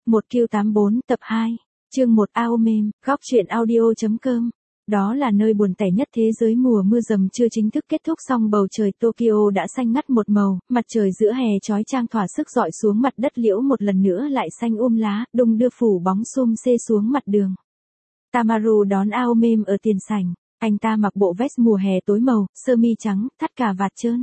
1Q84 tập 2, chương 1 Aomem, góc truyện audio.com. Đó là nơi buồn tẻ nhất thế giới. Mùa mưa dầm chưa chính thức kết thúc xong bầu trời Tokyo đã xanh ngắt một màu, mặt trời giữa hè chói chang thỏa sức rọi xuống mặt đất liễu một lần nữa lại xanh lá, đung đưa phủ bóng xum xê xuống mặt đường. Tamaru đón Aomem ở tiền sảnh, anh ta mặc bộ vest mùa hè tối màu, sơ mi trắng, thắt cà vạt trơn.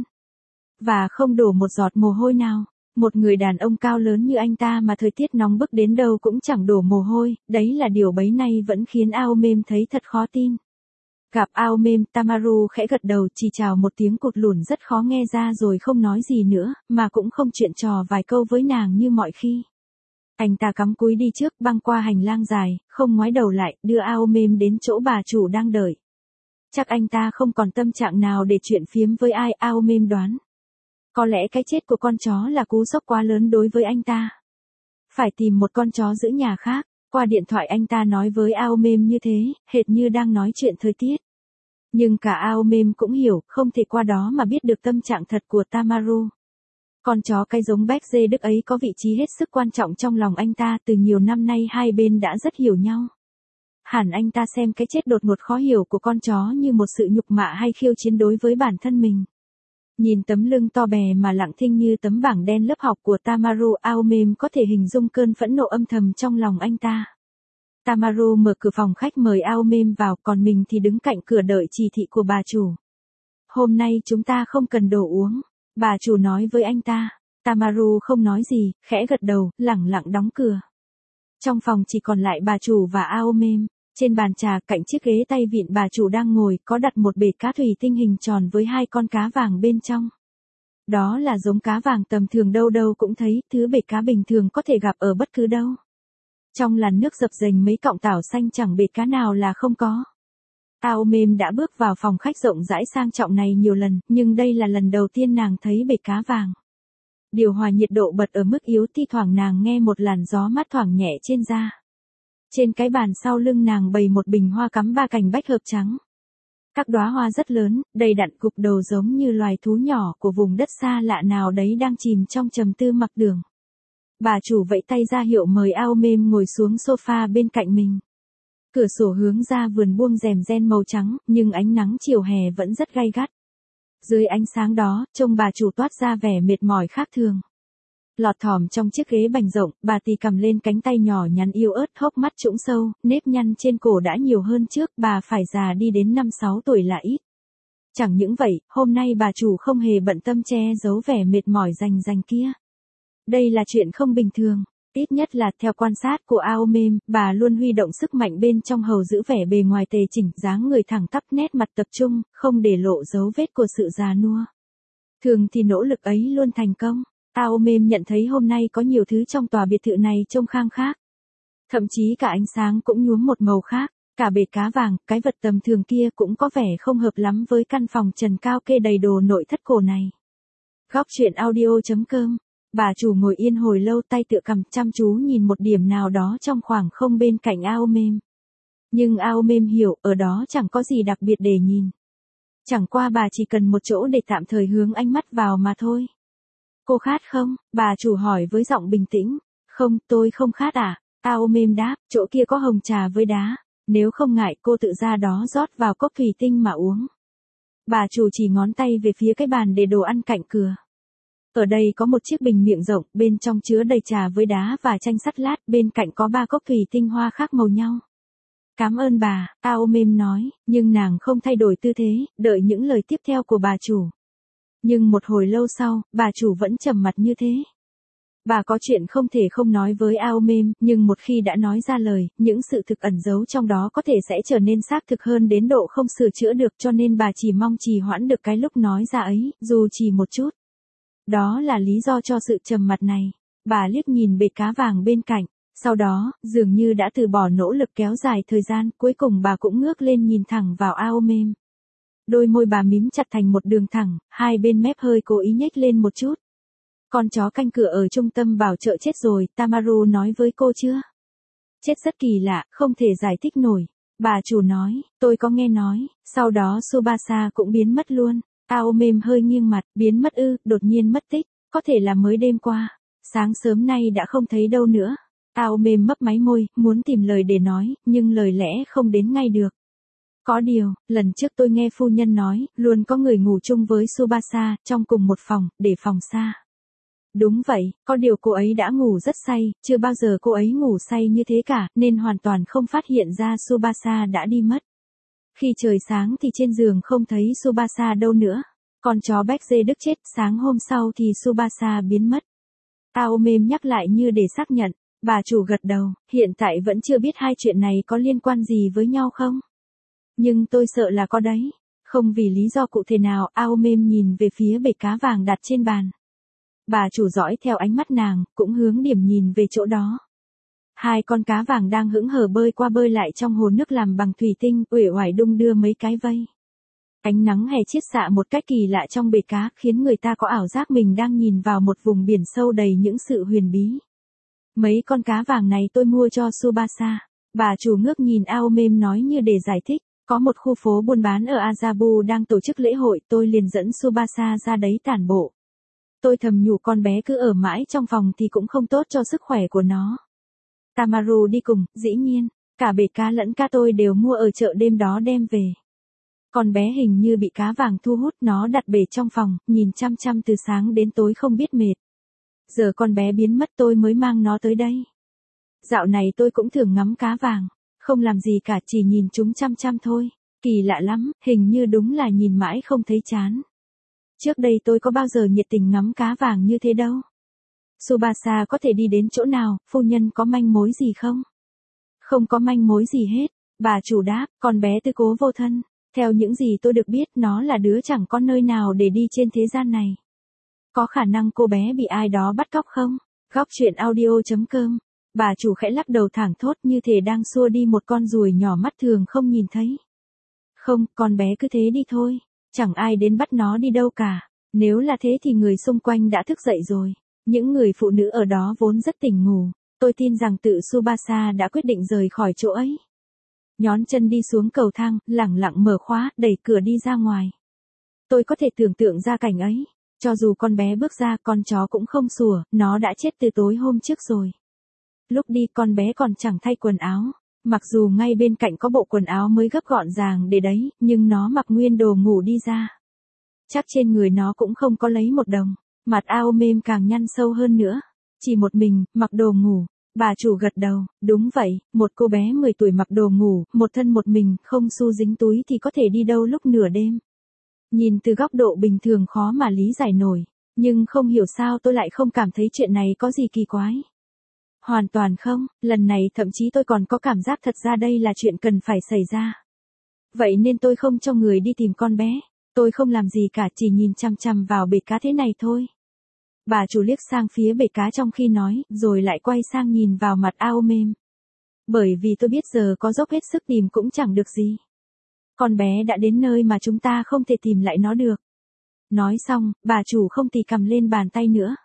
Và không đổ một giọt mồ hôi nào. Một người đàn ông cao lớn như anh ta mà thời tiết nóng bức đến đâu cũng chẳng đổ mồ hôi, đấy là điều bấy nay vẫn khiến Aomem thấy thật khó tin. Gặp Aomem, Tamaru khẽ gật đầu chỉ chào một tiếng cụt lủn rất khó nghe ra rồi không nói gì nữa, mà cũng không chuyện trò vài câu với nàng như mọi khi. Anh ta cắm cúi đi trước băng qua hành lang dài, không ngoái đầu lại, đưa Aomem đến chỗ bà chủ đang đợi. Chắc anh ta không còn tâm trạng nào để chuyện phiếm với ai, Aomem đoán. Có lẽ cái chết của con chó là cú sốc quá lớn đối với anh ta. Phải tìm một con chó giữ nhà khác. Qua điện thoại anh ta nói với Aomem như thế, hệt như đang nói chuyện thời tiết. Nhưng cả Aomem cũng hiểu, không thể qua đó mà biết được tâm trạng thật của Tamaru. Con chó cái giống Béc Dê Đức ấy có vị trí hết sức quan trọng trong lòng anh ta, từ nhiều năm nay hai bên đã rất hiểu nhau. Hẳn anh ta xem cái chết đột ngột khó hiểu của con chó như một sự nhục mạ hay khiêu chiến đối với bản thân mình. Nhìn tấm lưng to bè mà lặng thinh như tấm bảng đen lớp học của Tamaru, Aomem có thể hình dung cơn phẫn nộ âm thầm trong lòng anh ta. Tamaru mở cửa phòng khách mời Aomem vào, còn mình thì đứng cạnh cửa đợi chỉ thị của bà chủ. Hôm nay chúng ta không cần đồ uống, bà chủ nói với anh ta. Tamaru không nói gì, khẽ gật đầu, lẳng lặng đóng cửa. Trong phòng chỉ còn lại bà chủ và Aomem. Trên bàn trà cạnh chiếc ghế tay vịn bà chủ đang ngồi có đặt một bể cá thủy tinh hình tròn với hai con cá vàng bên trong. Đó là giống cá vàng tầm thường đâu đâu cũng thấy, thứ bể cá bình thường có thể gặp ở bất cứ đâu. Trong làn nước dập dềnh mấy cọng tảo xanh chẳng bể cá nào là không có. Aomem đã bước vào phòng khách rộng rãi sang trọng này nhiều lần, nhưng đây là lần đầu tiên nàng thấy bể cá vàng. Điều hòa nhiệt độ bật ở mức yếu, thi thoảng nàng nghe một làn gió mát thoảng nhẹ trên da. Trên cái bàn sau lưng nàng bày một bình hoa cắm ba cành bách hợp trắng. Các đóa hoa rất lớn, đầy đặn cục đầu giống như loài thú nhỏ của vùng đất xa lạ nào đấy đang chìm trong trầm tư mặc đường. Bà chủ vẫy tay ra hiệu mời Aomem ngồi xuống sofa bên cạnh mình. Cửa sổ hướng ra vườn buông rèm ren màu trắng, nhưng ánh nắng chiều hè vẫn rất gay gắt. Dưới ánh sáng đó, trông bà chủ toát ra vẻ mệt mỏi khác thường. Lọt thỏm trong chiếc ghế bành rộng, bà tì cầm lên cánh tay nhỏ nhắn yếu ớt, hốc mắt trũng sâu, nếp nhăn trên cổ đã nhiều hơn trước, bà phải già đi đến 5-6 tuổi là ít. Chẳng những vậy, hôm nay bà chủ không hề bận tâm che giấu vẻ mệt mỏi rành kia. Đây là chuyện không bình thường, ít nhất là theo quan sát của Aomem, bà luôn huy động sức mạnh bên trong hầu giữ vẻ bề ngoài tề chỉnh, dáng người thẳng tắp, nét mặt tập trung, không để lộ dấu vết của sự già nua. Thường thì nỗ lực ấy luôn thành công. Aomem nhận thấy hôm nay có nhiều thứ trong tòa biệt thự này trông khang khác. Thậm chí cả ánh sáng cũng nhuốm một màu khác, cả bể cá vàng, cái vật tầm thường kia cũng có vẻ không hợp lắm với căn phòng trần cao kê đầy đồ nội thất cổ này. Góc truyện audio.com. Bà chủ ngồi yên hồi lâu, tay tựa cằm chăm chú nhìn một điểm nào đó trong khoảng không bên cạnh Aomem. Nhưng Aomem hiểu, ở đó chẳng có gì đặc biệt để nhìn. Chẳng qua bà chỉ cần một chỗ để tạm thời hướng ánh mắt vào mà thôi. Cô khát không? Bà chủ hỏi với giọng bình tĩnh. Không, tôi không khát à? Aomem đáp, chỗ kia có hồng trà với đá. Nếu không ngại cô tự ra đó rót vào cốc thủy tinh mà uống. Bà chủ chỉ ngón tay về phía cái bàn để đồ ăn cạnh cửa. Ở đây có một chiếc bình miệng rộng, bên trong chứa đầy trà với đá và chanh sắt lát, bên cạnh có 3 cốc thủy tinh hoa khác màu nhau. Cảm ơn bà, Aomem nói, nhưng nàng không thay đổi tư thế, đợi những lời tiếp theo của bà chủ. Nhưng một hồi lâu sau, bà chủ vẫn trầm mặt như thế. Bà có chuyện không thể không nói với Aomem, nhưng một khi đã nói ra lời, những sự thực ẩn giấu trong đó có thể sẽ trở nên xác thực hơn đến độ không sửa chữa được, cho nên bà chỉ mong trì hoãn được cái lúc nói ra ấy, dù chỉ một chút. Đó là lý do cho sự trầm mặt này. Bà liếc nhìn bể cá vàng bên cạnh, sau đó, dường như đã từ bỏ nỗ lực kéo dài thời gian, cuối cùng bà cũng ngước lên nhìn thẳng vào Aomem. Đôi môi bà mím chặt thành một đường thẳng, hai bên mép hơi cố ý nhếch lên một chút. Con chó canh cửa ở trung tâm bảo trợ chết rồi, Tamaru nói với cô chưa? Chết rất kỳ lạ, không thể giải thích nổi. Bà chủ nói, tôi có nghe nói, sau đó Tsubasa cũng biến mất luôn. Aomem hơi nghiêng mặt, biến mất ư, đột nhiên mất tích, có thể là mới đêm qua. Sáng sớm nay đã không thấy đâu nữa. Ao mềm mấp máy môi, muốn tìm lời để nói, nhưng lời lẽ không đến ngay được. Có điều, lần trước tôi nghe phu nhân nói, luôn có người ngủ chung với Tsubasa, trong cùng một phòng, để phòng xa. Đúng vậy, có điều cô ấy đã ngủ rất say, chưa bao giờ cô ấy ngủ say như thế cả, nên hoàn toàn không phát hiện ra Tsubasa đã đi mất. Khi trời sáng thì trên giường không thấy Tsubasa đâu nữa. Con chó Beck-dê Đức chết, sáng hôm sau thì Tsubasa biến mất. Ao mềm nhắc lại như để xác nhận. Bà chủ gật đầu, hiện tại vẫn chưa biết hai chuyện này có liên quan gì với nhau không? Nhưng tôi sợ là có đấy. Không vì lý do cụ thể nào, Ao mềm nhìn về phía bể cá vàng đặt trên bàn. Bà chủ dõi theo ánh mắt nàng, cũng hướng điểm nhìn về chỗ đó. Hai con cá vàng đang hững hờ bơi qua bơi lại trong hồ nước làm bằng thủy tinh, uể oải đung đưa mấy cái vây. Ánh nắng hè chiết xạ một cách kỳ lạ trong bể cá, khiến người ta có ảo giác mình đang nhìn vào một vùng biển sâu đầy những sự huyền bí. Mấy con cá vàng này tôi mua cho Tsubasa. Bà chủ ngước nhìn Ao mềm nói như để giải thích. Có một khu phố buôn bán ở Azabu đang tổ chức lễ hội, tôi liền dẫn Tsubasa ra đấy tản bộ. Tôi thầm nhủ con bé cứ ở mãi trong phòng thì cũng không tốt cho sức khỏe của nó. Tamaru đi cùng, dĩ nhiên, cả bể cá lẫn cá tôi đều mua ở chợ đêm đó đem về. Con bé hình như bị cá vàng thu hút, nó đặt bể trong phòng, nhìn chăm chăm từ sáng đến tối không biết mệt. Giờ con bé biến mất tôi mới mang nó tới đây. Dạo này tôi cũng thường ngắm cá vàng, không làm gì cả, chỉ nhìn chúng chăm chăm thôi. Kỳ lạ lắm, hình như đúng là nhìn mãi không thấy chán. Trước đây tôi có bao giờ nhiệt tình ngắm cá vàng như thế đâu. Tsubasa có thể đi đến chỗ nào, phu nhân có manh mối gì không? Không có manh mối gì hết, bà chủ đáp, con bé tư cố vô thân. Theo những gì tôi được biết, nó là đứa chẳng có nơi nào để đi trên thế gian này. Có khả năng cô bé bị ai đó bắt cóc không? Góc chuyện audio.com. Bà chủ khẽ lắc đầu thảng thốt như thể đang xua đi một con ruồi nhỏ mắt thường không nhìn thấy. Không, con bé cứ thế đi thôi. Chẳng ai đến bắt nó đi đâu cả. Nếu là thế thì người xung quanh đã thức dậy rồi. Những người phụ nữ ở đó vốn rất tỉnh ngủ. Tôi tin rằng tự Tsubasa đã quyết định rời khỏi chỗ ấy. Nhón chân đi xuống cầu thang, lẳng lặng mở khóa, đẩy cửa đi ra ngoài. Tôi có thể tưởng tượng ra cảnh ấy. Cho dù con bé bước ra, con chó cũng không sủa, nó đã chết từ tối hôm trước rồi. Lúc đi con bé còn chẳng thay quần áo. Mặc dù ngay bên cạnh có bộ quần áo mới gấp gọn gàng để đấy, nhưng nó mặc nguyên đồ ngủ đi ra. Chắc trên người nó cũng không có lấy một đồng. Mặt Ao mềm càng nhăn sâu hơn nữa. Chỉ một mình, mặc đồ ngủ. Bà chủ gật đầu, đúng vậy, một cô bé 10 tuổi mặc đồ ngủ, một thân một mình, không xu dính túi thì có thể đi đâu lúc nửa đêm. Nhìn từ góc độ bình thường khó mà lý giải nổi, nhưng không hiểu sao tôi lại không cảm thấy chuyện này có gì kỳ quái. Hoàn toàn không, lần này thậm chí tôi còn có cảm giác thật ra đây là chuyện cần phải xảy ra. Vậy nên tôi không cho người đi tìm con bé, tôi không làm gì cả, chỉ nhìn chằm chằm vào bể cá thế này thôi. Bà chủ liếc sang phía bể cá trong khi nói, rồi lại quay sang nhìn vào mặt Ao mềm. Bởi vì tôi biết giờ có dốc hết sức tìm cũng chẳng được gì. Con bé đã đến nơi mà chúng ta không thể tìm lại nó được. Nói xong, bà chủ không tì cầm lên bàn tay nữa.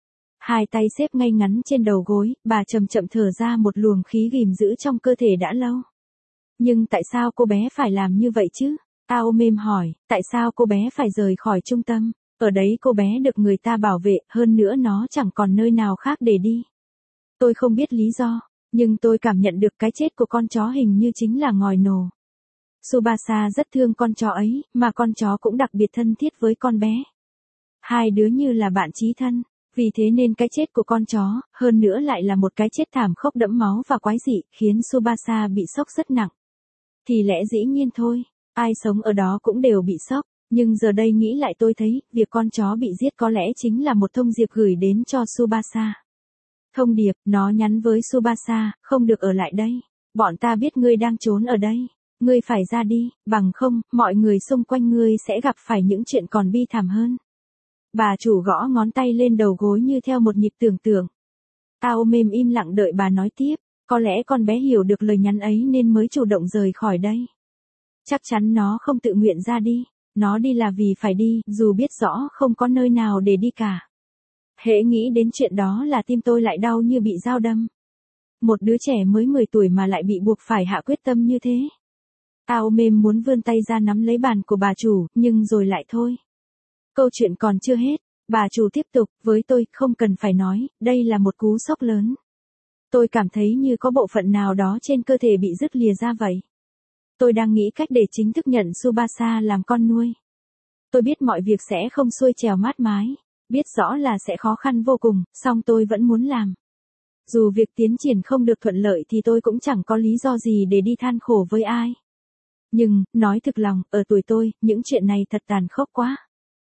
Hai tay xếp ngay ngắn trên đầu gối, bà chậm chậm thở ra một luồng khí ghim giữ trong cơ thể đã lâu. Nhưng tại sao cô bé phải làm như vậy chứ? Ao mềm hỏi, tại sao cô bé phải rời khỏi trung tâm? Ở đấy cô bé được người ta bảo vệ, hơn nữa nó chẳng còn nơi nào khác để đi. Tôi không biết lý do, nhưng tôi cảm nhận được cái chết của con chó hình như chính là ngòi nổ. Tsubasa rất thương con chó ấy, mà con chó cũng đặc biệt thân thiết với con bé. Hai đứa như là bạn chí thân, vì thế nên cái chết của con chó, hơn nữa lại là một cái chết thảm khốc đẫm máu và quái dị, khiến Tsubasa bị sốc rất nặng. Thì lẽ dĩ nhiên thôi, ai sống ở đó cũng đều bị sốc, nhưng giờ đây nghĩ lại tôi thấy, việc con chó bị giết có lẽ chính là một thông điệp gửi đến cho Tsubasa. Thông điệp, nó nhắn với Tsubasa, không được ở lại đây, bọn ta biết ngươi đang trốn ở đây. Ngươi phải ra đi, bằng không, mọi người xung quanh ngươi sẽ gặp phải những chuyện còn bi thảm hơn. Bà chủ gõ ngón tay lên đầu gối như theo một nhịp tưởng tượng. Ao mềm im lặng đợi bà nói tiếp, có lẽ con bé hiểu được lời nhắn ấy nên mới chủ động rời khỏi đây. Chắc chắn nó không tự nguyện ra đi, nó đi là vì phải đi, dù biết rõ không có nơi nào để đi cả. Hễ nghĩ đến chuyện đó là tim tôi lại đau như bị dao đâm. Một đứa trẻ mới 10 tuổi mà lại bị buộc phải hạ quyết tâm như thế. Ao mềm muốn vươn tay ra nắm lấy bàn của bà chủ, nhưng rồi lại thôi. Câu chuyện còn chưa hết, bà chủ tiếp tục, với tôi, không cần phải nói, đây là một cú sốc lớn. Tôi cảm thấy như có bộ phận nào đó trên cơ thể bị đứt lìa ra vậy. Tôi đang nghĩ cách để chính thức nhận Tsubasa làm con nuôi. Tôi biết mọi việc sẽ không xuôi chèo mát mái, biết rõ là sẽ khó khăn vô cùng, song tôi vẫn muốn làm. Dù việc tiến triển không được thuận lợi thì tôi cũng chẳng có lý do gì để đi than khổ với ai. Nhưng, nói thực lòng, ở tuổi tôi, những chuyện này thật tàn khốc quá.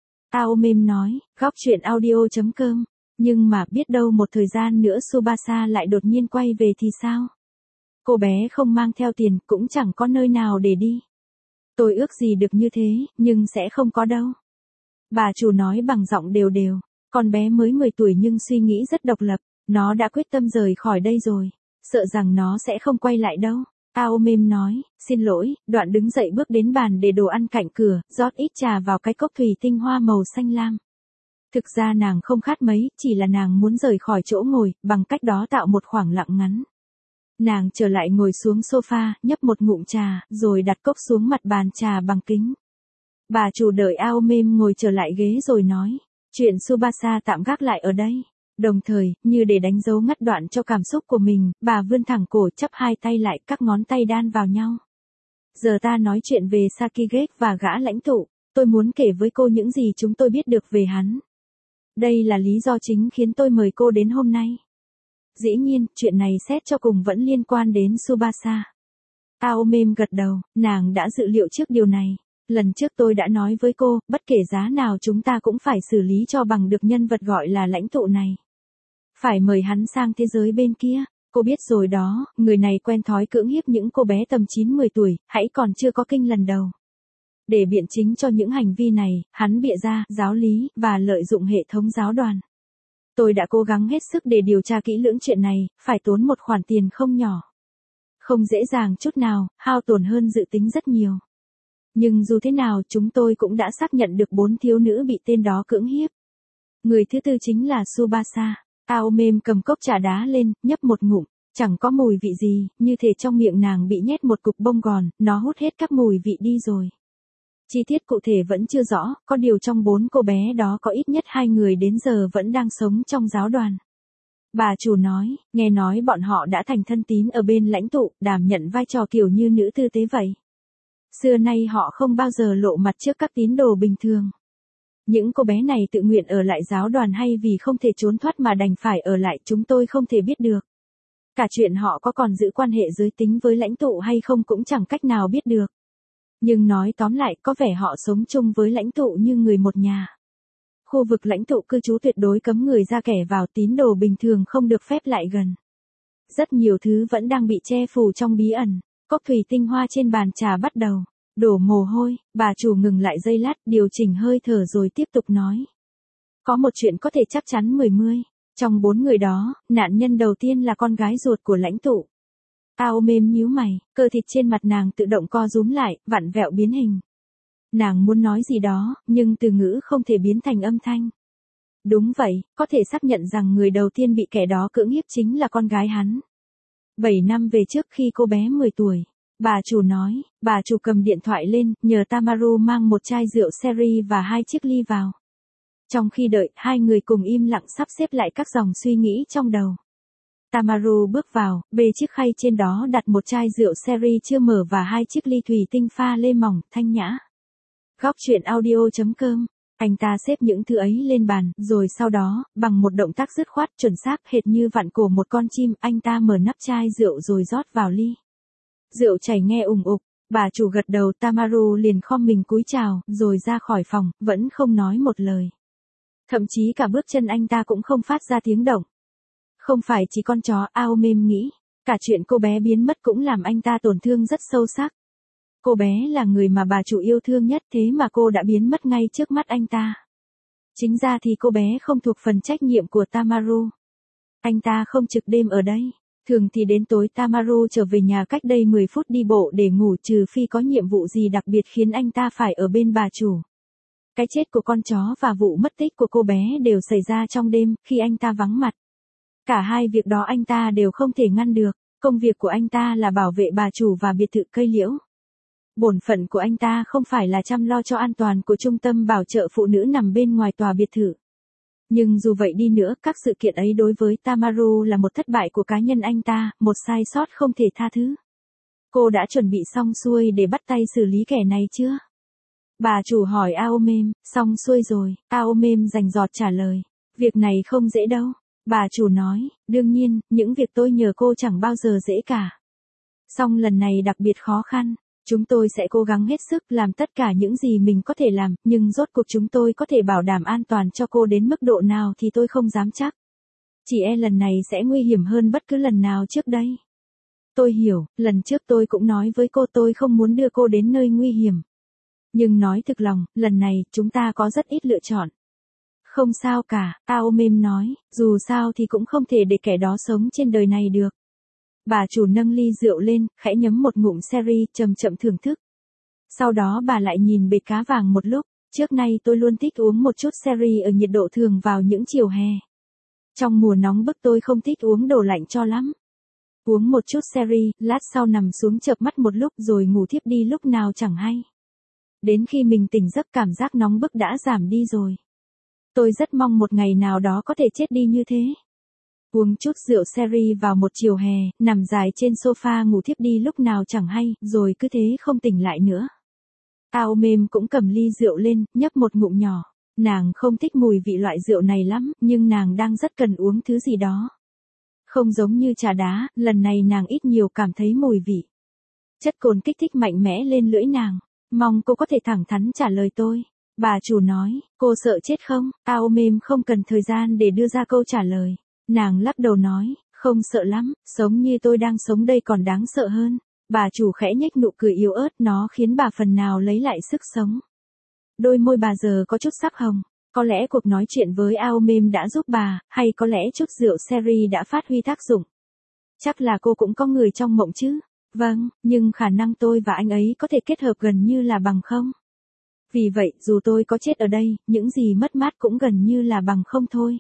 Aomem nói, góc chuyện audio.com. Nhưng mà biết đâu một thời gian nữa Tsubasa lại đột nhiên quay về thì sao? Cô bé không mang theo tiền, cũng chẳng có nơi nào để đi. Tôi ước gì được như thế, nhưng sẽ không có đâu. Bà chủ nói bằng giọng đều đều. Con bé mới 10 tuổi nhưng suy nghĩ rất độc lập. Nó đã quyết tâm rời khỏi đây rồi. Sợ rằng nó sẽ không quay lại đâu. Aomem nói, xin lỗi, đoạn đứng dậy bước đến bàn để đồ ăn cạnh cửa, rót ít trà vào cái cốc thủy tinh hoa màu xanh lam. Thực ra nàng không khát mấy, chỉ là nàng muốn rời khỏi chỗ ngồi, bằng cách đó tạo một khoảng lặng ngắn. Nàng trở lại ngồi xuống sofa, nhấp một ngụm trà, rồi đặt cốc xuống mặt bàn trà bằng kính. Bà chủ đợi Aomem ngồi trở lại ghế rồi nói, chuyện Tsubasa tạm gác lại ở đây. Đồng thời, như để đánh dấu ngắt đoạn cho cảm xúc của mình, bà vươn thẳng cổ chắp hai tay lại, các ngón tay đan vào nhau. Giờ ta nói chuyện về Sakigake và gã lãnh tụ, tôi muốn kể với cô những gì chúng tôi biết được về hắn. Đây là lý do chính khiến tôi mời cô đến hôm nay. Dĩ nhiên, chuyện này xét cho cùng vẫn liên quan đến Tsubasa. Aomem gật đầu, nàng đã dự liệu trước điều này. Lần trước tôi đã nói với cô, bất kể giá nào chúng ta cũng phải xử lý cho bằng được nhân vật gọi là lãnh tụ này. Phải mời hắn sang thế giới bên kia. Cô biết rồi đó, người này quen thói cưỡng hiếp những cô bé tầm 9-10 tuổi, hãy còn chưa có kinh lần đầu. Để biện chính cho những hành vi này, hắn bịa ra, giáo lý, và lợi dụng hệ thống giáo đoàn. Tôi đã cố gắng hết sức để điều tra kỹ lưỡng chuyện này, phải tốn một khoản tiền không nhỏ. Không dễ dàng chút nào, hao tổn hơn dự tính rất nhiều. Nhưng dù thế nào chúng tôi cũng đã xác nhận được 4 thiếu nữ bị tên đó cưỡng hiếp. Người thứ tư chính là Tsubasa. Aomem cầm cốc trà đá lên, nhấp một ngụm, chẳng có mùi vị gì, như thể trong miệng nàng bị nhét một cục bông gòn, nó hút hết các mùi vị đi rồi. Chi tiết cụ thể vẫn chưa rõ, có điều trong 4 cô bé đó có ít nhất 2 người đến giờ vẫn đang sống trong giáo đoàn. Bà chủ nói, nghe nói bọn họ đã thành thân tín ở bên lãnh tụ, đảm nhận vai trò kiểu như nữ tư tế vậy. Xưa nay họ không bao giờ lộ mặt trước các tín đồ bình thường. Những cô bé này tự nguyện ở lại giáo đoàn hay vì không thể trốn thoát mà đành phải ở lại chúng tôi không thể biết được. Cả chuyện họ có còn giữ quan hệ giới tính với lãnh tụ hay không cũng chẳng cách nào biết được. Nhưng nói tóm lại có vẻ họ sống chung với lãnh tụ như người một nhà. Khu vực lãnh tụ cư trú tuyệt đối cấm người ra kẻ vào, tín đồ bình thường không được phép lại gần. Rất nhiều thứ vẫn đang bị che phủ trong bí ẩn. Cốc thủy tinh hoa trên bàn trà bắt đầu đổ mồ hôi, bà chủ ngừng lại giây lát, điều chỉnh hơi thở rồi tiếp tục nói. Có một chuyện có thể chắc chắn 10. Trong 4 người đó, nạn nhân đầu tiên là con gái ruột của lãnh tụ. Aomem nhíu mày, cơ thịt trên mặt nàng tự động co rúm lại, vặn vẹo biến hình. Nàng muốn nói gì đó, nhưng từ ngữ không thể biến thành âm thanh. Đúng vậy, có thể xác nhận rằng người đầu tiên bị kẻ đó cưỡng hiếp chính là con gái hắn. 7 năm về trước khi cô bé 10 tuổi. Bà chủ nói, bà chủ cầm điện thoại lên, nhờ Tamaru mang một chai rượu sherry và 2 chiếc ly vào. Trong khi đợi, hai người cùng im lặng sắp xếp lại các dòng suy nghĩ trong đầu. Tamaru bước vào, bê chiếc khay trên đó đặt một chai rượu sherry chưa mở và 2 chiếc ly thủy tinh pha lê mỏng, thanh nhã. Góc chuyện audio.com. Anh ta xếp những thứ ấy lên bàn, rồi sau đó, bằng một động tác dứt khoát chuẩn xác hệt như vặn cổ một con chim, anh ta mở nắp chai rượu rồi rót vào ly. Rượu chảy nghe ùng ục, bà chủ gật đầu, Tamaru liền khom mình cúi chào, rồi ra khỏi phòng, vẫn không nói một lời. Thậm chí cả bước chân anh ta cũng không phát ra tiếng động. Không phải chỉ con chó, Aomem nghĩ, cả chuyện cô bé biến mất cũng làm anh ta tổn thương rất sâu sắc. Cô bé là người mà bà chủ yêu thương nhất, thế mà cô đã biến mất ngay trước mắt anh ta. Chính ra thì cô bé không thuộc phần trách nhiệm của Tamaru. Anh ta không trực đêm ở đây. Thường thì đến tối Tamaru trở về nhà cách đây 10 phút đi bộ để ngủ, trừ phi có nhiệm vụ gì đặc biệt khiến anh ta phải ở bên bà chủ. Cái chết của con chó và vụ mất tích của cô bé đều xảy ra trong đêm, khi anh ta vắng mặt. Cả hai việc đó anh ta đều không thể ngăn được, công việc của anh ta là bảo vệ bà chủ và biệt thự cây liễu. Bổn phận của anh ta không phải là chăm lo cho an toàn của trung tâm bảo trợ phụ nữ nằm bên ngoài tòa biệt thự. Nhưng dù vậy đi nữa, các sự kiện ấy đối với Tamaru là một thất bại của cá nhân anh ta, một sai sót không thể tha thứ. Cô đã chuẩn bị xong xuôi để bắt tay xử lý kẻ này chưa? Bà chủ hỏi Aomem. Xong xuôi rồi, Aomem rành rọt trả lời. Việc này không dễ đâu. Bà chủ nói, đương nhiên, những việc tôi nhờ cô chẳng bao giờ dễ cả. Song lần này đặc biệt khó khăn. Chúng tôi sẽ cố gắng hết sức làm tất cả những gì mình có thể làm, nhưng rốt cuộc chúng tôi có thể bảo đảm an toàn cho cô đến mức độ nào thì tôi không dám chắc. Chỉ lần này sẽ nguy hiểm hơn bất cứ lần nào trước đây. Tôi hiểu, lần trước tôi cũng nói với cô tôi không muốn đưa cô đến nơi nguy hiểm. Nhưng nói thực lòng, lần này chúng ta có rất ít lựa chọn. Không sao cả, Aomem nói, dù sao thì cũng không thể để kẻ đó sống trên đời này được. Bà chủ nâng ly rượu lên, khẽ nhấm một ngụm sherry, chậm chậm thưởng thức. Sau đó bà lại nhìn bệt cá vàng một lúc, trước nay tôi luôn thích uống một chút sherry ở nhiệt độ thường vào những chiều hè. Trong mùa nóng bức tôi không thích uống đồ lạnh cho lắm. Uống một chút sherry, lát sau nằm xuống chợp mắt một lúc rồi ngủ thiếp đi lúc nào chẳng hay. Đến khi mình tỉnh giấc cảm giác nóng bức đã giảm đi rồi. Tôi rất mong một ngày nào đó có thể chết đi như thế. Uống chút rượu sherry vào một chiều hè, nằm dài trên sofa ngủ thiếp đi lúc nào chẳng hay, rồi cứ thế không tỉnh lại nữa. Aomem cũng cầm ly rượu lên, nhấp một ngụm nhỏ. Nàng không thích mùi vị loại rượu này lắm, nhưng nàng đang rất cần uống thứ gì đó. Không giống như trà đá, lần này nàng ít nhiều cảm thấy mùi vị. Chất cồn kích thích mạnh mẽ lên lưỡi nàng. Mong cô có thể thẳng thắn trả lời tôi. Bà chủ nói, cô sợ chết không? Aomem không cần thời gian để đưa ra câu trả lời. Nàng lắc đầu nói, không sợ lắm, sống như tôi đang sống đây còn đáng sợ hơn. Bà chủ khẽ nhếch nụ cười yếu ớt, nó khiến bà phần nào lấy lại sức sống. Đôi môi bà giờ có chút sắc hồng. Có lẽ cuộc nói chuyện với Aomem đã giúp bà, hay có lẽ chút rượu sherry đã phát huy tác dụng. Chắc là cô cũng có người trong mộng chứ. Vâng, nhưng khả năng tôi và anh ấy có thể kết hợp gần như là bằng không. Vì vậy, dù tôi có chết ở đây, những gì mất mát cũng gần như là bằng không thôi.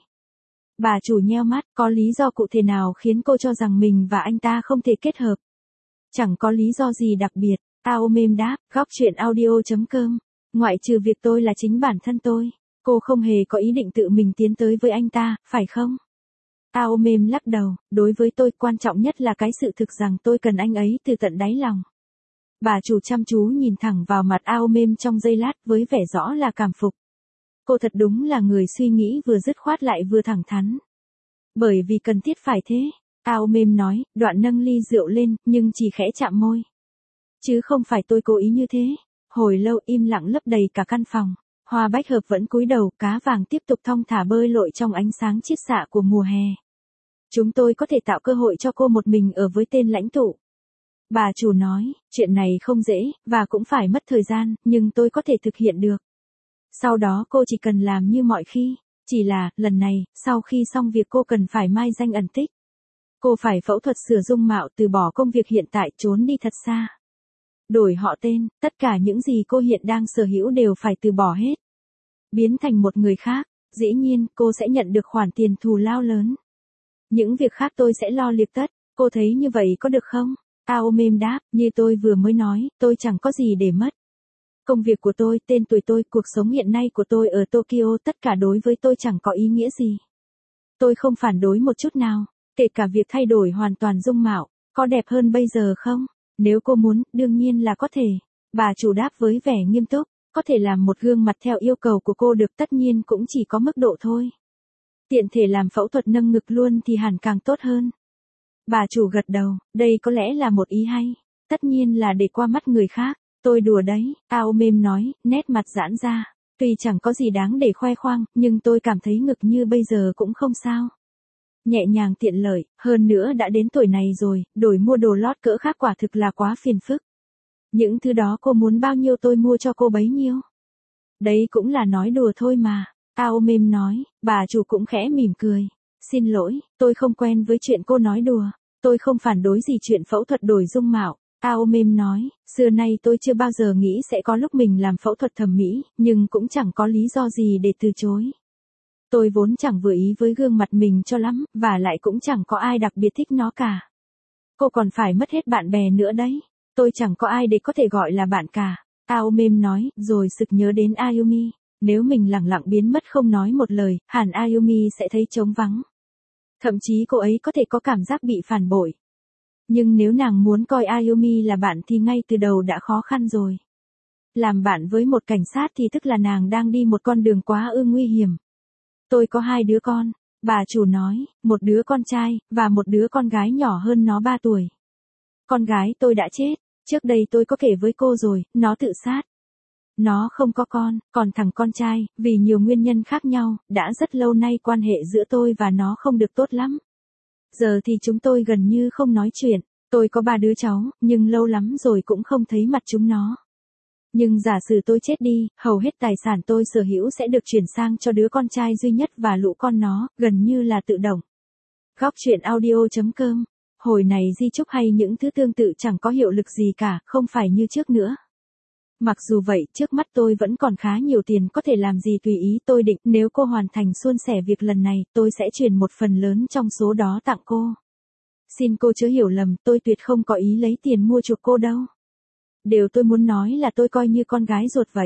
Bà chủ nheo mắt, có lý do cụ thể nào khiến cô cho rằng mình và anh ta không thể kết hợp? Chẳng có lý do gì đặc biệt, Aomem đáp, góc chuyện audio.com. Ngoại trừ việc tôi là chính bản thân tôi, cô không hề có ý định tự mình tiến tới với anh ta, phải không? Aomem lắc đầu, đối với tôi quan trọng nhất là cái sự thực rằng tôi cần anh ấy từ tận đáy lòng. Bà chủ chăm chú nhìn thẳng vào mặt Aomem trong giây lát với vẻ rõ là cảm phục. Cô thật đúng là người suy nghĩ vừa dứt khoát lại vừa thẳng thắn. Bởi vì cần thiết phải thế, Aomem nói, đoạn nâng ly rượu lên, nhưng chỉ khẽ chạm môi. Chứ không phải tôi cố ý như thế. Hồi lâu im lặng lấp đầy cả căn phòng. Hoa bách hợp vẫn cúi đầu, cá vàng tiếp tục thong thả bơi lội trong ánh sáng chiết xạ của mùa hè. Chúng tôi có thể tạo cơ hội cho cô một mình ở với tên lãnh tụ. Bà chủ nói, chuyện này không dễ, và cũng phải mất thời gian, nhưng tôi có thể thực hiện được. Sau đó cô chỉ cần làm như mọi khi. Chỉ là, lần này, sau khi xong việc cô cần phải mai danh ẩn tích. Cô phải phẫu thuật sửa dung mạo, từ bỏ công việc hiện tại, trốn đi thật xa. Đổi họ tên, tất cả những gì cô hiện đang sở hữu đều phải từ bỏ hết. Biến thành một người khác, dĩ nhiên cô sẽ nhận được khoản tiền thù lao lớn. Những việc khác tôi sẽ lo liệt tất, cô thấy như vậy có được không? Aomem đáp, như tôi vừa mới nói, tôi chẳng có gì để mất. Công việc của tôi, tên tuổi tôi, cuộc sống hiện nay của tôi ở Tokyo, tất cả đối với tôi chẳng có ý nghĩa gì. Tôi không phản đối một chút nào, kể cả việc thay đổi hoàn toàn dung mạo, có đẹp hơn bây giờ không? Nếu cô muốn, đương nhiên là có thể. Bà chủ đáp với vẻ nghiêm túc, có thể làm một gương mặt theo yêu cầu của cô được, tất nhiên cũng chỉ có mức độ thôi. Tiện thể làm phẫu thuật nâng ngực luôn thì hẳn càng tốt hơn. Bà chủ gật đầu, đây có lẽ là một ý hay. Tất nhiên là để qua mắt người khác. Tôi đùa đấy, Aomem nói, nét mặt giãn ra. Tuy chẳng có gì đáng để khoe khoang, nhưng tôi cảm thấy ngực như bây giờ cũng không sao. Nhẹ nhàng tiện lợi, hơn nữa đã đến tuổi này rồi, đổi mua đồ lót cỡ khác quả thực là quá phiền phức. Những thứ đó cô muốn bao nhiêu tôi mua cho cô bấy nhiêu. Đấy cũng là nói đùa thôi mà. Aomem nói, bà chủ cũng khẽ mỉm cười. Xin lỗi, tôi không quen với chuyện cô nói đùa. Tôi không phản đối gì chuyện phẫu thuật đổi dung mạo. Aomem nói, xưa nay tôi chưa bao giờ nghĩ sẽ có lúc mình làm phẫu thuật thẩm mỹ, nhưng cũng chẳng có lý do gì để từ chối. Tôi vốn chẳng vừa ý với gương mặt mình cho lắm, và lại cũng chẳng có ai đặc biệt thích nó cả. Cô còn phải mất hết bạn bè nữa đấy. Tôi chẳng có ai để có thể gọi là bạn cả. Aomem nói, rồi sực nhớ đến Ayumi. Nếu mình lẳng lặng biến mất không nói một lời, hẳn Ayumi sẽ thấy trống vắng. Thậm chí cô ấy có thể có cảm giác bị phản bội. Nhưng nếu nàng muốn coi Ayumi là bạn thì ngay từ đầu đã khó khăn rồi. Làm bạn với một cảnh sát thì tức là nàng đang đi một con đường quá nguy hiểm. Tôi có 2 đứa con, bà chủ nói, một đứa con trai, và một đứa con gái nhỏ hơn nó 3 tuổi. Con gái tôi đã chết, trước đây tôi có kể với cô rồi, nó tự sát. Nó không có con, còn thằng con trai, vì nhiều nguyên nhân khác nhau, đã rất lâu nay quan hệ giữa tôi và nó không được tốt lắm. Giờ thì chúng tôi gần như không nói chuyện, tôi có 3 đứa cháu, nhưng lâu lắm rồi cũng không thấy mặt chúng nó. Nhưng giả sử tôi chết đi, hầu hết tài sản tôi sở hữu sẽ được chuyển sang cho đứa con trai duy nhất và lũ con nó, gần như là tự động. Góc truyện audio.com. Hồi này di chúc hay những thứ tương tự chẳng có hiệu lực gì cả, không phải như trước nữa. Mặc dù vậy, trước mắt tôi vẫn còn khá nhiều tiền có thể làm gì tùy ý, tôi định nếu cô hoàn thành suôn sẻ việc lần này, tôi sẽ chuyển một phần lớn trong số đó tặng cô. Xin cô chớ hiểu lầm, tôi tuyệt không có ý lấy tiền mua chuộc cô đâu. Điều tôi muốn nói là tôi coi như con gái ruột vậy.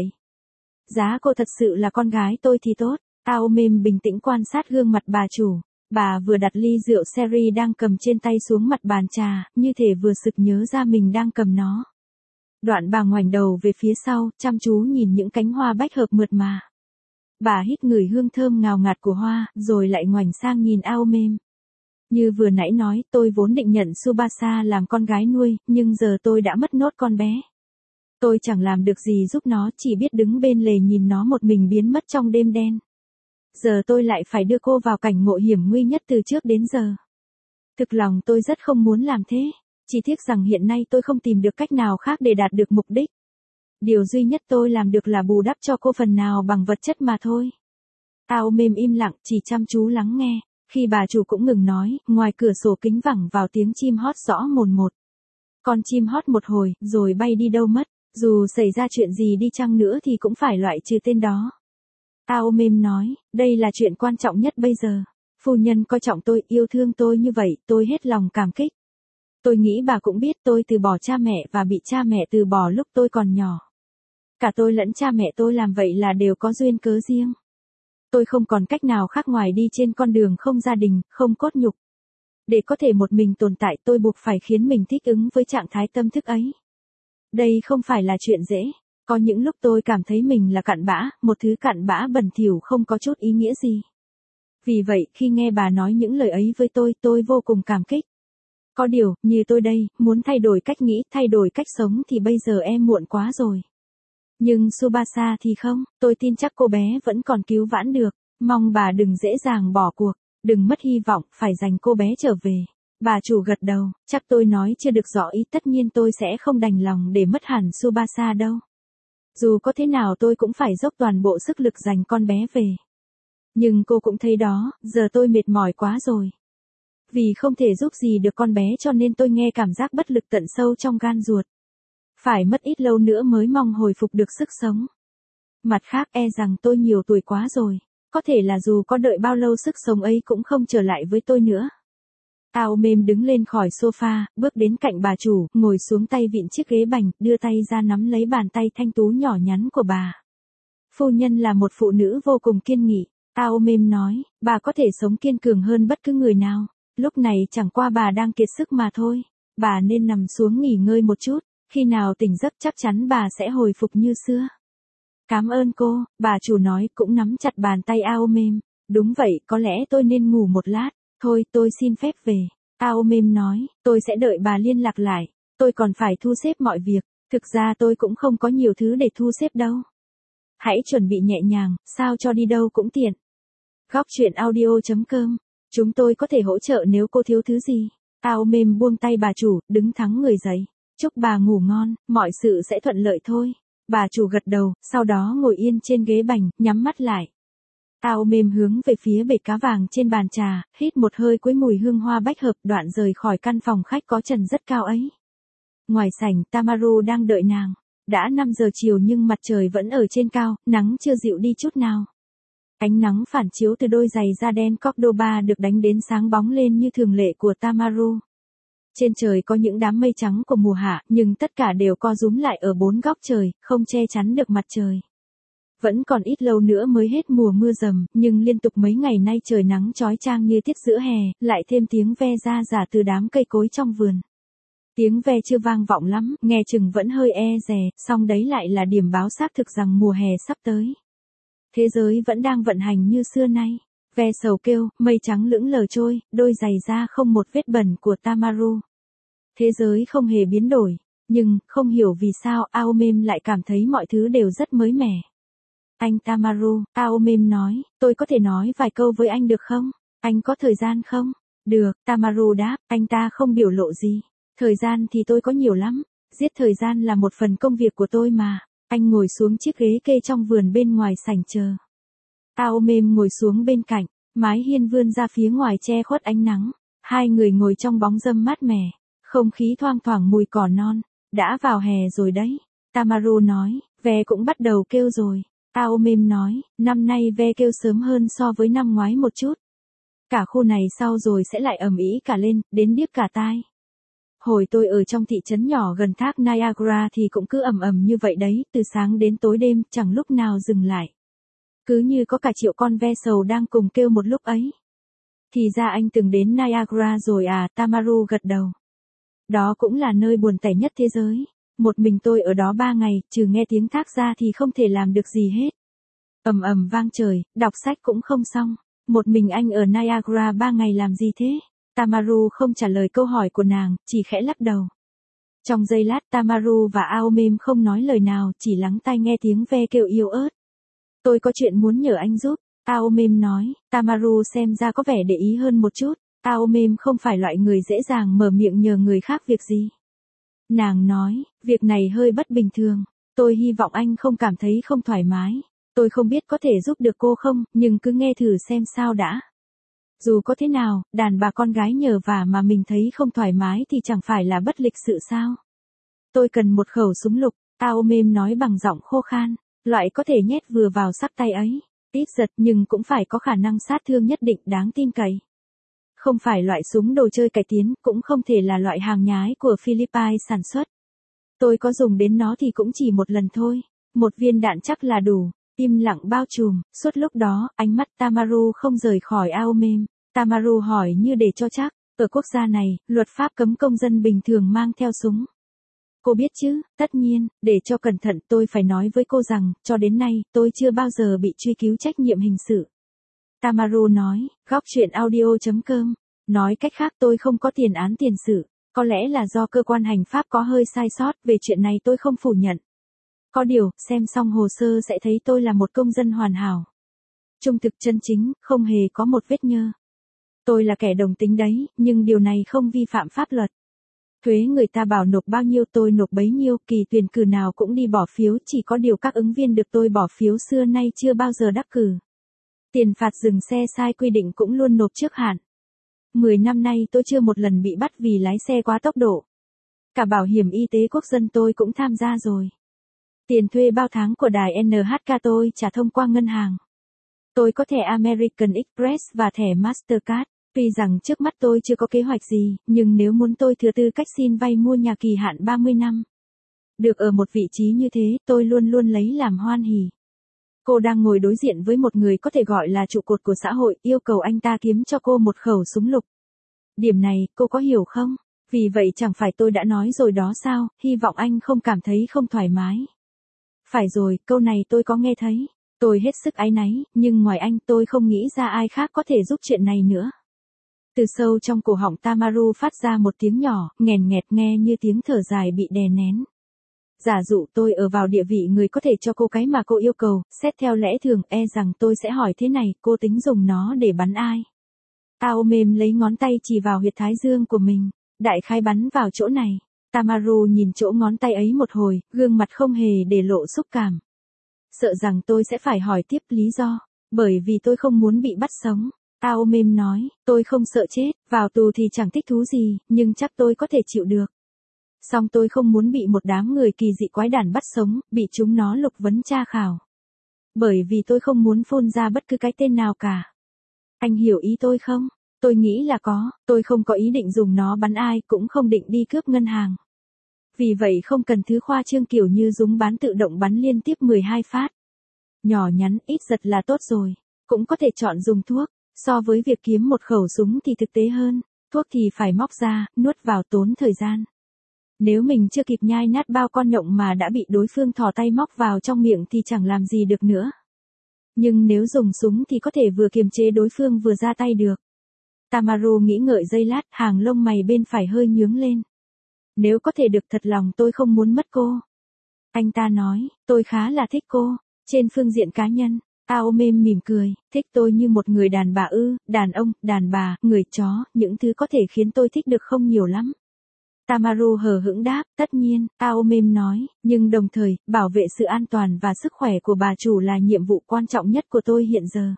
Giá cô thật sự là con gái tôi thì tốt. Aomem bình tĩnh quan sát gương mặt bà chủ. Bà vừa đặt ly rượu sherry đang cầm trên tay xuống mặt bàn trà, như thể vừa sực nhớ ra mình đang cầm nó. Đoạn bà ngoảnh đầu về phía sau, chăm chú nhìn những cánh hoa bách hợp mượt mà. Bà hít ngửi hương thơm ngào ngạt của hoa, rồi lại ngoảnh sang nhìn Aomem. Như vừa nãy nói, tôi vốn định nhận Tsubasa làm con gái nuôi, nhưng giờ tôi đã mất nốt con bé. Tôi chẳng làm được gì giúp nó, chỉ biết đứng bên lề nhìn nó một mình biến mất trong đêm đen. Giờ tôi lại phải đưa cô vào cảnh ngộ hiểm nguy nhất từ trước đến giờ. Thực lòng tôi rất không muốn làm thế, chỉ tiếc rằng hiện nay tôi không tìm được cách nào khác để đạt được mục đích. Điều duy nhất tôi làm được là bù đắp cho cô phần nào bằng vật chất mà thôi. Aomem im lặng, chỉ chăm chú lắng nghe. Khi bà chủ cũng ngừng nói, ngoài cửa sổ kính vẳng vào tiếng chim hót rõ mồn một. Con chim hót một hồi, rồi bay đi đâu mất. Dù xảy ra chuyện gì đi chăng nữa thì cũng phải loại trừ tên đó. Aomem nói, đây là chuyện quan trọng nhất bây giờ. Phu nhân coi trọng tôi, yêu thương tôi như vậy, tôi hết lòng cảm kích. Tôi nghĩ bà cũng biết tôi từ bỏ cha mẹ và bị cha mẹ từ bỏ lúc tôi còn nhỏ. Cả tôi lẫn cha mẹ tôi làm vậy là đều có duyên cớ riêng. Tôi không còn cách nào khác ngoài đi trên con đường không gia đình, không cốt nhục. Để có thể một mình tồn tại tôi buộc phải khiến mình thích ứng với trạng thái tâm thức ấy. Đây không phải là chuyện dễ. Có những lúc tôi cảm thấy mình là cặn bã, một thứ cặn bã bẩn thỉu không có chút ý nghĩa gì. Vì vậy, khi nghe bà nói những lời ấy với tôi vô cùng cảm kích. Có điều, như tôi đây, muốn thay đổi cách nghĩ, thay đổi cách sống thì bây giờ em muộn quá rồi. Nhưng Tsubasa thì không, tôi tin chắc cô bé vẫn còn cứu vãn được. Mong bà đừng dễ dàng bỏ cuộc, đừng mất hy vọng, phải dành cô bé trở về. Bà chủ gật đầu, chắc tôi nói chưa được rõ ý, tất nhiên tôi sẽ không đành lòng để mất hẳn Tsubasa đâu. Dù có thế nào tôi cũng phải dốc toàn bộ sức lực giành con bé về. Nhưng cô cũng thấy đó, giờ tôi mệt mỏi quá rồi. Vì không thể giúp gì được con bé cho nên tôi nghe cảm giác bất lực tận sâu trong gan ruột. Phải mất ít lâu nữa mới mong hồi phục được sức sống. Mặt khác rằng tôi nhiều tuổi quá rồi. Có thể là dù có đợi bao lâu sức sống ấy cũng không trở lại với tôi nữa. Aomem đứng lên khỏi sofa, bước đến cạnh bà chủ, ngồi xuống tay vịn chiếc ghế bành, đưa tay ra nắm lấy bàn tay thanh tú nhỏ nhắn của bà. Phu nhân là một phụ nữ vô cùng kiên nghị. Aomem nói, bà có thể sống kiên cường hơn bất cứ người nào. Lúc này chẳng qua bà đang kiệt sức mà thôi. Bà nên nằm xuống nghỉ ngơi một chút. Khi nào tỉnh giấc chắc chắn bà sẽ hồi phục như xưa. Cảm ơn cô, bà chủ nói cũng nắm chặt bàn tay Aomem. Đúng vậy, có lẽ tôi nên ngủ một lát. Thôi tôi xin phép về. Aomem nói, tôi sẽ đợi bà liên lạc lại. Tôi còn phải thu xếp mọi việc. Thực ra tôi cũng không có nhiều thứ để thu xếp đâu. Hãy chuẩn bị nhẹ nhàng, sao cho đi đâu cũng tiện. Góc truyện audio.com. Chúng tôi có thể hỗ trợ nếu cô thiếu thứ gì. Aomem buông tay bà chủ, đứng thẳng người dậy. Chúc bà ngủ ngon, mọi sự sẽ thuận lợi thôi. Bà chủ gật đầu, sau đó ngồi yên trên ghế bành, nhắm mắt lại. Aomem hướng về phía bể cá vàng trên bàn trà, hít một hơi cuối mùi hương hoa bách hợp, đoạn rời khỏi căn phòng khách có trần rất cao ấy. Ngoài sảnh, Tamaru đang đợi nàng. Đã 5 giờ chiều nhưng mặt trời vẫn ở trên cao, nắng chưa dịu đi chút nào. Ánh nắng phản chiếu từ đôi giày da đen Cordoba được đánh đến sáng bóng lên như thường lệ của Tamaru. Trên trời có những đám mây trắng của mùa hạ, nhưng tất cả đều co rúm lại ở 4 góc trời, không che chắn được mặt trời. Vẫn còn ít lâu nữa mới hết mùa mưa dầm, nhưng liên tục mấy ngày nay trời nắng chói chang như tiết giữa hè, lại thêm tiếng ve ra rả từ đám cây cối trong vườn. Tiếng ve chưa vang vọng lắm, nghe chừng vẫn hơi e dè, song đấy lại là điểm báo xác thực rằng mùa hè sắp tới. Thế giới vẫn đang vận hành như xưa nay. Ve sầu kêu, mây trắng lững lờ trôi, đôi giày da không một vết bẩn của Tamaru. Thế giới không hề biến đổi, nhưng không hiểu vì sao Aomem lại cảm thấy mọi thứ đều rất mới mẻ. Anh Tamaru, Aomem nói, tôi có thể nói vài câu với anh được không? Anh có thời gian không? Được, Tamaru đáp, anh ta không biểu lộ gì. Thời gian thì tôi có nhiều lắm, giết thời gian là một phần công việc của tôi mà. Anh ngồi xuống chiếc ghế kê trong vườn bên ngoài sảnh chờ. Aomem ngồi xuống bên cạnh, mái hiên vươn ra phía ngoài che khuất ánh nắng. Hai người ngồi trong bóng râm mát mẻ, không khí thoang thoảng mùi cỏ non. Đã vào hè rồi đấy. Tamaru nói, ve cũng bắt đầu kêu rồi. Aomem nói, năm nay ve kêu sớm hơn so với năm ngoái một chút. Cả khu này sau rồi sẽ lại ầm ĩ cả lên, đến điếc cả tai. Hồi tôi ở trong thị trấn nhỏ gần thác Niagara thì cũng cứ ầm ầm như vậy đấy, từ sáng đến tối đêm, chẳng lúc nào dừng lại. Cứ như có cả triệu con ve sầu đang cùng kêu một lúc ấy. Thì ra anh từng đến Niagara rồi à, Tamaru gật đầu. Đó cũng là nơi buồn tẻ nhất thế giới. Một mình tôi ở đó 3 ngày, trừ nghe tiếng thác ra thì không thể làm được gì hết. Ầm ầm vang trời, đọc sách cũng không xong. Một mình anh ở Niagara 3 ngày làm gì thế? Tamaru không trả lời câu hỏi của nàng, chỉ khẽ lắc đầu. Trong giây lát Tamaru và Aomem không nói lời nào, chỉ lắng tai nghe tiếng ve kêu yếu ớt. Tôi có chuyện muốn nhờ anh giúp, Aomem nói. Tamaru xem ra có vẻ để ý hơn một chút. Aomem không phải loại người dễ dàng mở miệng nhờ người khác việc gì. Nàng nói, việc này hơi bất bình thường. Tôi hy vọng anh không cảm thấy không thoải mái. Tôi không biết có thể giúp được cô không, nhưng cứ nghe thử xem sao đã. Dù có thế nào, đàn bà con gái nhờ vả mà mình thấy không thoải mái thì chẳng phải là bất lịch sự sao. Tôi cần một khẩu súng lục, Aomem nói bằng giọng khô khan, loại có thể nhét vừa vào sắc tay ấy. Ít giật nhưng cũng phải có khả năng sát thương nhất định đáng tin cậy. Không phải loại súng đồ chơi cải tiến, cũng không thể là loại hàng nhái của Philippines sản xuất. Tôi có dùng đến nó thì cũng chỉ một lần thôi. Một viên đạn chắc là đủ. Im lặng bao trùm, suốt lúc đó, ánh mắt Tamaru không rời khỏi Aomem. Tamaru hỏi như để cho chắc, ở quốc gia này, luật pháp cấm công dân bình thường mang theo súng. Cô biết chứ, tất nhiên, để cho cẩn thận tôi phải nói với cô rằng, cho đến nay, tôi chưa bao giờ bị truy cứu trách nhiệm hình sự. Tamaru nói, góc chuyện audio.com. Nói cách khác tôi không có tiền án tiền sự, có lẽ là do cơ quan hành pháp có hơi sai sót, về chuyện này tôi không phủ nhận. Có điều, xem xong hồ sơ sẽ thấy tôi là một công dân hoàn hảo. Trung thực chân chính, không hề có một vết nhơ. Tôi là kẻ đồng tính đấy, nhưng điều này không vi phạm pháp luật. Thuế người ta bảo nộp bao nhiêu tôi nộp bấy nhiêu, kỳ tuyển cử nào cũng đi bỏ phiếu, chỉ có điều các ứng viên được tôi bỏ phiếu xưa nay chưa bao giờ đắc cử. Tiền phạt dừng xe sai quy định cũng luôn nộp trước hạn. 10 năm nay tôi chưa một lần bị bắt vì lái xe quá tốc độ. Cả bảo hiểm y tế quốc dân tôi cũng tham gia rồi. Tiền thuê bao tháng của đài NHK tôi trả thông qua ngân hàng. Tôi có thẻ American Express và thẻ Mastercard. Tuy rằng trước mắt tôi chưa có kế hoạch gì, nhưng nếu muốn tôi thừa tư cách xin vay mua nhà kỳ hạn 30 năm. Được ở một vị trí như thế, tôi luôn luôn lấy làm hoan hỉ. Cô đang ngồi đối diện với một người có thể gọi là trụ cột của xã hội, yêu cầu anh ta kiếm cho cô một khẩu súng lục. Điểm này, cô có hiểu không? Vì vậy chẳng phải tôi đã nói rồi đó sao, hy vọng anh không cảm thấy không thoải mái. Phải rồi, câu này tôi có nghe thấy. Tôi hết sức áy náy, nhưng ngoài anh tôi không nghĩ ra ai khác có thể giúp chuyện này nữa. Từ sâu trong cổ họng Tamaru phát ra một tiếng nhỏ, nghèn nghẹt nghe như tiếng thở dài bị đè nén. Giả dụ tôi ở vào địa vị người có thể cho cô cái mà cô yêu cầu, xét theo lẽ thường rằng tôi sẽ hỏi thế này, cô tính dùng nó để bắn ai? Aomem lấy ngón tay chỉ vào huyệt thái dương của mình, đại khái bắn vào chỗ này. Tamaru nhìn chỗ ngón tay ấy một hồi, gương mặt không hề để lộ xúc cảm. Sợ rằng tôi sẽ phải hỏi tiếp lý do, bởi vì tôi không muốn bị bắt sống. Aomem nói, tôi không sợ chết, vào tù thì chẳng thích thú gì, nhưng chắc tôi có thể chịu được. Song tôi không muốn bị một đám người kỳ dị quái đản bắt sống, bị chúng nó lục vấn tra khảo. Bởi vì tôi không muốn phun ra bất cứ cái tên nào cả. Anh hiểu ý tôi không? Tôi nghĩ là có, tôi không có ý định dùng nó bắn ai, cũng không định đi cướp ngân hàng. Vì vậy không cần thứ khoa trương kiểu như súng bán tự động bắn liên tiếp 12 phát. Nhỏ nhắn, ít giật là tốt rồi. Cũng có thể chọn dùng thuốc. So với việc kiếm một khẩu súng thì thực tế hơn. Thuốc thì phải móc ra, nuốt vào tốn thời gian. Nếu mình chưa kịp nhai nát bao con nhộng mà đã bị đối phương thò tay móc vào trong miệng thì chẳng làm gì được nữa. Nhưng nếu dùng súng thì có thể vừa kiềm chế đối phương vừa ra tay được. Tamaru nghĩ ngợi giây lát, hàng lông mày bên phải hơi nhướng lên. Nếu có thể được thật lòng tôi không muốn mất cô. Anh ta nói, tôi khá là thích cô. Trên phương diện cá nhân, Aomem mỉm cười, thích tôi như một người đàn bà ư, đàn ông, đàn bà, người chó, những thứ có thể khiến tôi thích được không nhiều lắm. Tamaru hờ hững đáp, tất nhiên, Aomem nói, nhưng đồng thời, bảo vệ sự an toàn và sức khỏe của bà chủ là nhiệm vụ quan trọng nhất của tôi hiện giờ.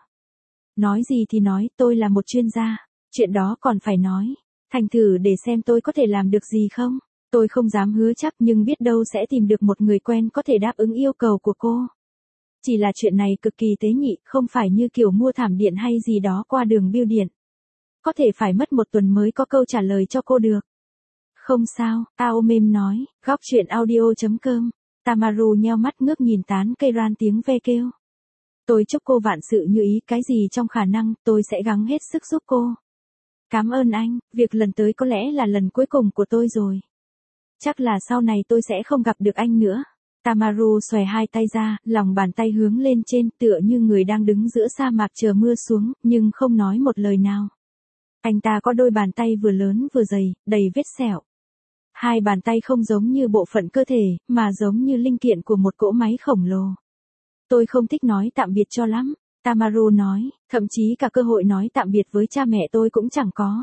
Nói gì thì nói, tôi là một chuyên gia, chuyện đó còn phải nói, thành thử để xem tôi có thể làm được gì không. Tôi không dám hứa chắc nhưng biết đâu sẽ tìm được một người quen có thể đáp ứng yêu cầu của cô. Chỉ là chuyện này cực kỳ tế nhị, không phải như kiểu mua thảm điện hay gì đó qua đường bưu điện. Có thể phải mất một tuần mới có câu trả lời cho cô được. Không sao, Aomem nói, góc chuyện audio.com. Tamaru nheo mắt ngước nhìn tán cây ran tiếng ve kêu. Tôi chúc cô vạn sự như ý, cái gì trong khả năng, tôi sẽ gắng hết sức giúp cô. Cảm ơn anh, việc lần tới có lẽ là lần cuối cùng của tôi rồi. Chắc là sau này tôi sẽ không gặp được anh nữa. Tamaru xòe hai tay ra, lòng bàn tay hướng lên trên tựa như người đang đứng giữa sa mạc chờ mưa xuống, nhưng không nói một lời nào. Anh ta có đôi bàn tay vừa lớn vừa dày, đầy vết sẹo. Hai bàn tay không giống như bộ phận cơ thể, mà giống như linh kiện của một cỗ máy khổng lồ. Tôi không thích nói tạm biệt cho lắm, Tamaru nói, thậm chí cả cơ hội nói tạm biệt với cha mẹ tôi cũng chẳng có.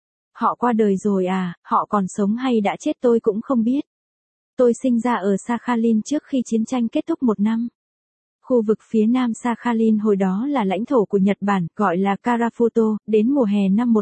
Họ qua đời rồi à, họ còn sống hay đã chết tôi cũng không biết. Tôi sinh ra ở Sakhalin trước khi chiến tranh kết thúc 1 năm. Khu vực phía nam Sakhalin hồi đó là lãnh thổ của Nhật Bản, gọi là Karafuto, đến mùa hè năm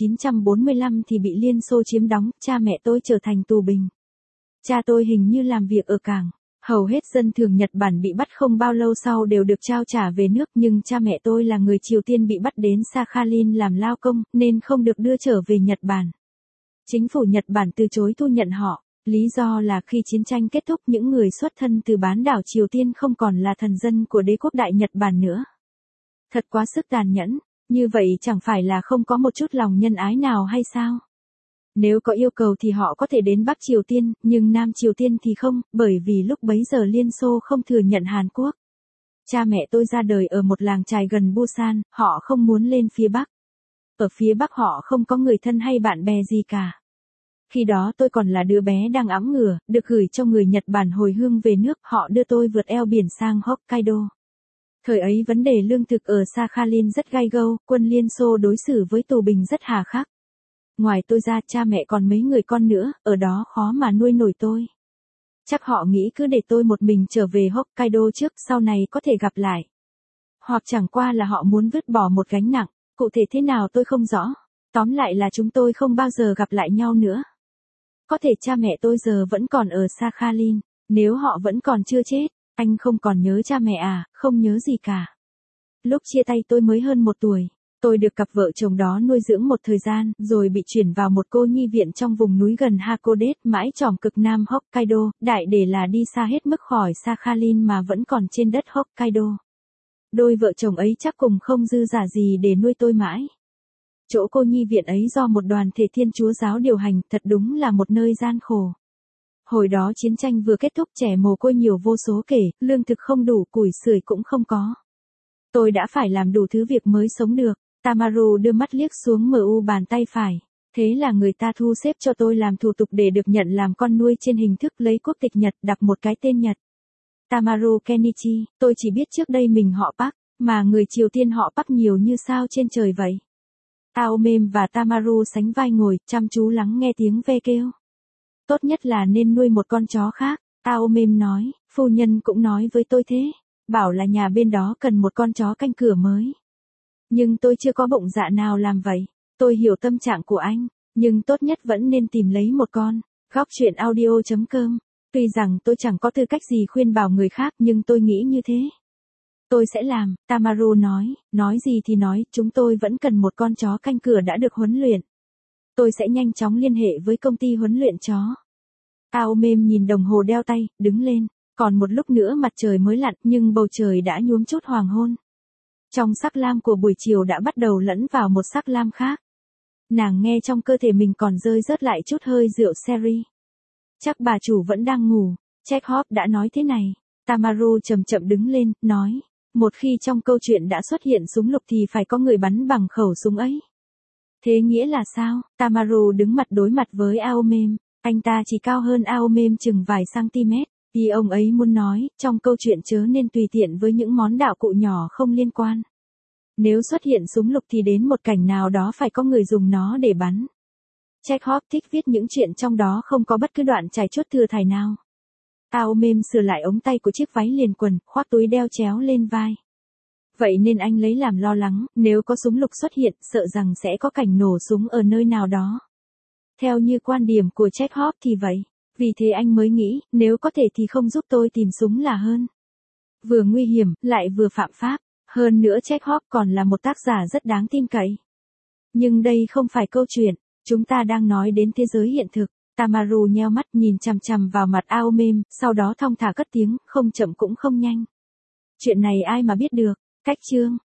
1945 thì bị Liên Xô chiếm đóng, cha mẹ tôi trở thành tù binh. Cha tôi hình như làm việc ở cảng. Hầu hết dân thường Nhật Bản bị bắt không bao lâu sau đều được trao trả về nước, nhưng cha mẹ tôi là người Triều Tiên bị bắt đến Sakhalin làm lao công, nên không được đưa trở về Nhật Bản. Chính phủ Nhật Bản từ chối thu nhận họ. Lý do là khi chiến tranh kết thúc những người xuất thân từ bán đảo Triều Tiên không còn là thần dân của đế quốc Đại Nhật Bản nữa. Thật quá sức tàn nhẫn, như vậy chẳng phải là không có một chút lòng nhân ái nào hay sao? Nếu có yêu cầu thì họ có thể đến Bắc Triều Tiên, nhưng Nam Triều Tiên thì không, bởi vì lúc bấy giờ Liên Xô không thừa nhận Hàn Quốc. Cha mẹ tôi ra đời ở một làng chài gần Busan, họ không muốn lên phía Bắc. Ở phía Bắc họ không có người thân hay bạn bè gì cả. Khi đó tôi còn là đứa bé đang ẵm ngửa, được gửi cho người Nhật Bản hồi hương về nước, họ đưa tôi vượt eo biển sang Hokkaido. Thời ấy vấn đề lương thực ở Sakhalin rất gay go, quân Liên Xô đối xử với tù binh rất hà khắc. Ngoài tôi ra cha mẹ còn mấy người con nữa, ở đó khó mà nuôi nổi tôi. Chắc họ nghĩ cứ để tôi một mình trở về Hokkaido trước, sau này có thể gặp lại. Hoặc chẳng qua là họ muốn vứt bỏ một gánh nặng, cụ thể thế nào tôi không rõ. Tóm lại là chúng tôi không bao giờ gặp lại nhau nữa. Có thể cha mẹ tôi giờ vẫn còn ở Sakhalin, nếu họ vẫn còn chưa chết, anh không còn nhớ cha mẹ à, không nhớ gì cả. Lúc chia tay tôi mới hơn 1 tuổi, tôi được cặp vợ chồng đó nuôi dưỡng một thời gian, rồi bị chuyển vào một cô nhi viện trong vùng núi gần Hakodate, mãi tròm cực nam Hokkaido, đại để là đi xa hết mức khỏi Sakhalin mà vẫn còn trên đất Hokkaido. Đôi vợ chồng ấy chắc cùng không dư giả gì để nuôi tôi mãi. Chỗ cô nhi viện ấy do một đoàn thể Thiên Chúa giáo điều hành, thật đúng là một nơi gian khổ. Hồi đó chiến tranh vừa kết thúc, trẻ mồ côi nhiều vô số kể, lương thực không đủ, củi sưởi cũng không có. Tôi đã phải làm đủ thứ việc mới sống được. Tamaru đưa mắt liếc xuống mu bàn tay phải. Thế là người ta thu xếp cho tôi làm thủ tục để được nhận làm con nuôi trên hình thức lấy quốc tịch Nhật, đặt một cái tên Nhật. Tamaru Kenichi, tôi chỉ biết trước đây mình họ Park, mà người Triều Tiên họ Park nhiều như sao trên trời vậy. Aomem và Tamaru sánh vai ngồi, chăm chú lắng nghe tiếng ve kêu. Tốt nhất là nên nuôi một con chó khác, Aomem nói, phu nhân cũng nói với tôi thế, bảo là nhà bên đó cần một con chó canh cửa mới. Nhưng tôi chưa có bụng dạ nào làm vậy, tôi hiểu tâm trạng của anh, nhưng tốt nhất vẫn nên tìm lấy một con. Góc chuyện audio.com. Tuy rằng tôi chẳng có tư cách gì khuyên bảo người khác nhưng tôi nghĩ như thế. Tôi sẽ làm, Tamaru nói gì thì nói, chúng tôi vẫn cần một con chó canh cửa đã được huấn luyện. Tôi sẽ nhanh chóng liên hệ với công ty huấn luyện chó. Aomem nhìn đồng hồ đeo tay, đứng lên. Còn một lúc nữa mặt trời mới lặn nhưng bầu trời đã nhuốm chút hoàng hôn. Trong sắc lam của buổi chiều đã bắt đầu lẫn vào một sắc lam khác. Nàng nghe trong cơ thể mình còn rơi rớt lại chút hơi rượu sherry. Chắc bà chủ vẫn đang ngủ, Chekhov đã nói thế này. Tamaru chậm chậm đứng lên, nói. Một khi trong câu chuyện đã xuất hiện súng lục thì phải có người bắn bằng khẩu súng ấy. Thế nghĩa là sao? Tamaru đứng mặt đối mặt với Aomem. Anh ta chỉ cao hơn Aomem chừng vài cm. Vì ông ấy muốn nói, trong câu chuyện chớ nên tùy tiện với những món đạo cụ nhỏ không liên quan. Nếu xuất hiện súng lục thì đến một cảnh nào đó phải có người dùng nó để bắn. Chekhov thích viết những chuyện trong đó không có bất cứ đoạn chài chuốt thừa thải nào. Aomem sửa lại ống tay của chiếc váy liền quần, khoác túi đeo chéo lên vai. Vậy nên anh lấy làm lo lắng, nếu có súng lục xuất hiện, sợ rằng sẽ có cảnh nổ súng ở nơi nào đó. Theo như quan điểm của Chekhov thì vậy. Vì thế anh mới nghĩ, nếu có thể thì không giúp tôi tìm súng là hơn. Vừa nguy hiểm, lại vừa phạm pháp. Hơn nữa Chekhov còn là một tác giả rất đáng tin cậy. Nhưng đây không phải câu chuyện, chúng ta đang nói đến thế giới hiện thực. Tamaru nheo mắt nhìn chằm chằm vào mặt Aomem, sau đó thong thả cất tiếng, không chậm cũng không nhanh. Chuyện này ai mà biết được, cách chương.